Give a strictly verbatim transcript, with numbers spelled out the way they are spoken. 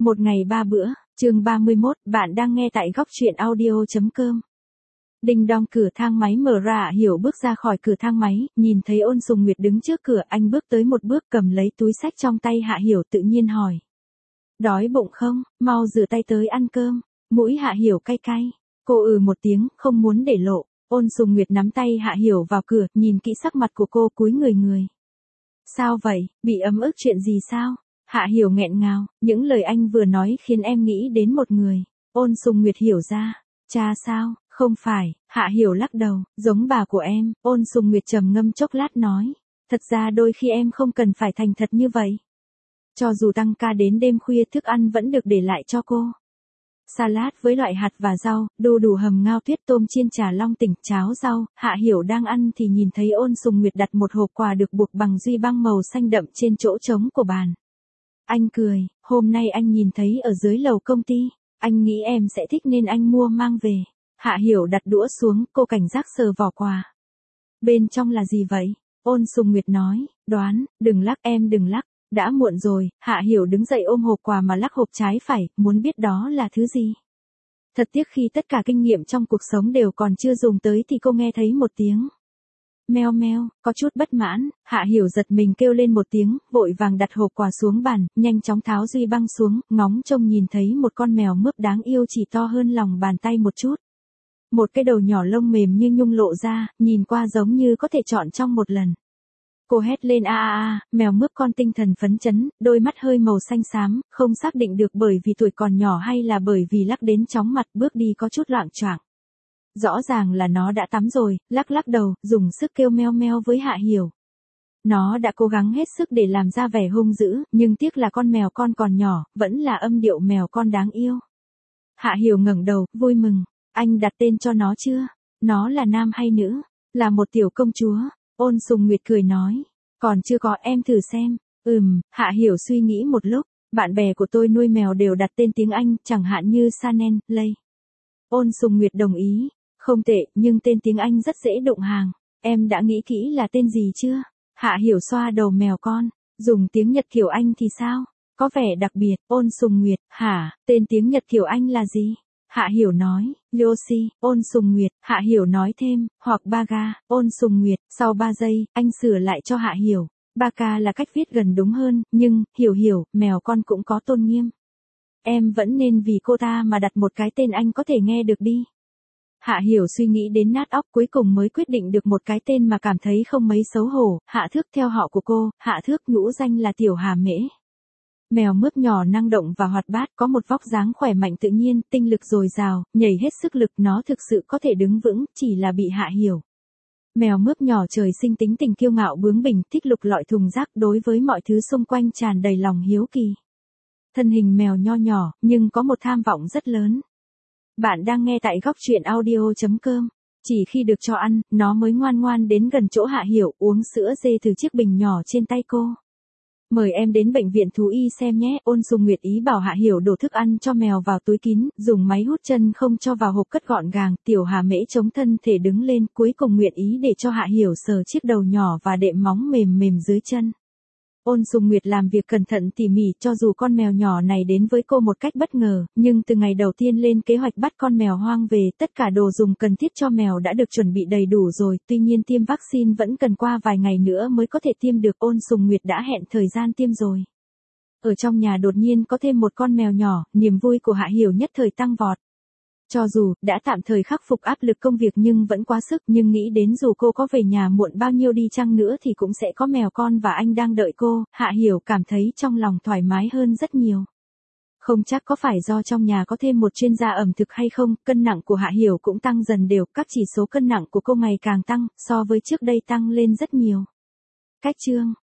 Một ngày ba bữa, chương ba mươi mốt, bạn đang nghe tại góc truyện audio.com. Đinh đong cửa thang máy mở ra. Hạ Hiểu bước ra khỏi cửa thang máy, nhìn thấy Ôn Sùng Nguyệt đứng trước cửa, anh bước tới một bước cầm lấy túi xách trong tay Hạ Hiểu tự nhiên hỏi. Đói bụng không, mau rửa tay tới ăn cơm. Mũi Hạ Hiểu cay cay. Cô ừ một tiếng, không muốn để lộ. Ôn Sùng Nguyệt nắm tay Hạ Hiểu vào cửa, nhìn kỹ sắc mặt của cô cúi người người. Sao vậy, bị ấm ức chuyện gì sao? Hạ Hiểu nghẹn ngào, những lời anh vừa nói khiến em nghĩ đến một người. Ôn Sùng Nguyệt hiểu ra. Cha sao, không phải, Hạ Hiểu lắc đầu, giống bà của em. Ôn Sùng Nguyệt trầm ngâm chốc lát nói. Thật ra đôi khi em không cần phải thành thật như vậy. Cho dù tăng ca đến đêm khuya thức ăn vẫn được để lại cho cô. Salad với loại hạt và rau, đu đủ hầm ngao tuyết tôm chiên trà long tỉnh, cháo rau. Hạ Hiểu đang ăn thì nhìn thấy Ôn Sùng Nguyệt đặt một hộp quà được buộc bằng duy băng màu xanh đậm trên chỗ trống của bàn. Anh cười, hôm nay anh nhìn thấy ở dưới lầu công ty, anh nghĩ em sẽ thích nên anh mua mang về. Hạ Hiểu đặt đũa xuống, cô cảnh giác sờ vỏ quà. Bên trong là gì vậy? Ôn Sùng Nguyệt nói, đoán, đừng lắc em đừng lắc, đã muộn rồi. Hạ Hiểu đứng dậy ôm hộp quà mà lắc hộp trái phải, muốn biết đó là thứ gì. Thật tiếc khi tất cả kinh nghiệm trong cuộc sống đều còn chưa dùng tới thì cô nghe thấy một tiếng. Meo meo, có chút bất mãn. Hạ Hiểu giật mình kêu lên một tiếng, vội vàng đặt hộp quà xuống bàn, nhanh chóng tháo duy băng xuống, ngóng trông nhìn thấy một con mèo mướp đáng yêu chỉ to hơn lòng bàn tay một chút. Một cái đầu nhỏ lông mềm như nhung lộ ra, nhìn qua giống như có thể chọn trong một lần. Cô hét lên a a a, mèo mướp con tinh thần phấn chấn, đôi mắt hơi màu xanh xám, không xác định được bởi vì tuổi còn nhỏ hay là bởi vì lắc đến chóng mặt, bước đi có chút loạng choạng. Rõ ràng là nó đã tắm rồi, lắc lắc đầu, dùng sức kêu meo meo với Hạ Hiểu. Nó đã cố gắng hết sức để làm ra vẻ hung dữ, nhưng tiếc là con mèo con còn nhỏ, vẫn là âm điệu mèo con đáng yêu. Hạ Hiểu ngẩng đầu, vui mừng. Anh đặt tên cho nó chưa? Nó là nam hay nữ? Là một tiểu công chúa. Ôn Sùng Nguyệt cười nói. Còn chưa có, em thử xem. Ừm, Hạ Hiểu suy nghĩ một lúc. Bạn bè của tôi nuôi mèo đều đặt tên tiếng Anh, chẳng hạn như Chanel, Lay. Ôn Sùng Nguyệt đồng ý. Không tệ, nhưng tên tiếng Anh rất dễ đụng hàng. Em đã nghĩ kỹ là tên gì chưa? Hạ Hiểu xoa đầu mèo con. Dùng tiếng Nhật kiểu Anh thì sao? Có vẻ đặc biệt. Ôn Sùng Nguyệt, hả, tên tiếng Nhật kiểu Anh là gì? Hạ Hiểu nói, Yoshi. Ôn Sùng Nguyệt, Hạ Hiểu nói thêm, hoặc Baga. Ôn Sùng Nguyệt, sau ba giây, anh sửa lại cho Hạ Hiểu. Baga là cách viết gần đúng hơn, nhưng, Hiểu Hiểu, mèo con cũng có tôn nghiêm. Em vẫn nên vì cô ta mà đặt một cái tên anh có thể nghe được đi. Hạ Hiểu suy nghĩ đến nát óc, cuối cùng mới quyết định được một cái tên mà cảm thấy không mấy xấu hổ. Hạ Thước theo họ của cô, Hạ Thước nhũ danh là Tiểu Hà Mễ. Mèo mướp nhỏ năng động và hoạt bát, có một vóc dáng khỏe mạnh tự nhiên, tinh lực dồi dào, nhảy hết sức lực, nó thực sự có thể đứng vững, chỉ là bị Hạ Hiểu. Mèo mướp nhỏ trời sinh tính tình kiêu ngạo bướng bỉnh, thích lục lọi thùng rác, đối với mọi thứ xung quanh tràn đầy lòng hiếu kỳ. Thân hình mèo nho nhỏ, nhưng có một tham vọng rất lớn. Bạn đang nghe tại góc truyện audio.com. Chỉ khi được cho ăn, nó mới ngoan ngoan đến gần chỗ Hạ Hiểu, uống sữa dê từ chiếc bình nhỏ trên tay cô. Mời em đến bệnh viện thú y xem nhé. Ôn Sùng Nguyệt ý bảo Hạ Hiểu đổ thức ăn cho mèo vào túi kín, dùng máy hút chân không cho vào hộp cất gọn gàng. Tiểu Hà Mễ chống thân thể đứng lên, cuối cùng nguyện ý để cho Hạ Hiểu sờ chiếc đầu nhỏ và đệm móng mềm mềm dưới chân. Ôn Sùng Nguyệt làm việc cẩn thận tỉ mỉ, cho dù con mèo nhỏ này đến với cô một cách bất ngờ, nhưng từ ngày đầu tiên lên kế hoạch bắt con mèo hoang về, tất cả đồ dùng cần thiết cho mèo đã được chuẩn bị đầy đủ rồi, tuy nhiên tiêm vaccine vẫn cần qua vài ngày nữa mới có thể tiêm được. Ôn Sùng Nguyệt đã hẹn thời gian tiêm rồi. Ở trong nhà đột nhiên có thêm một con mèo nhỏ, niềm vui của Hạ Hiểu nhất thời tăng vọt. Cho dù, đã tạm thời khắc phục áp lực công việc nhưng vẫn quá sức, nhưng nghĩ đến dù cô có về nhà muộn bao nhiêu đi chăng nữa thì cũng sẽ có mèo con và anh đang đợi cô, Hạ Hiểu cảm thấy trong lòng thoải mái hơn rất nhiều. Không chắc có phải do trong nhà có thêm một chuyên gia ẩm thực hay không, cân nặng của Hạ Hiểu cũng tăng dần đều, các chỉ số cân nặng của cô ngày càng tăng, so với trước đây tăng lên rất nhiều. Cách chương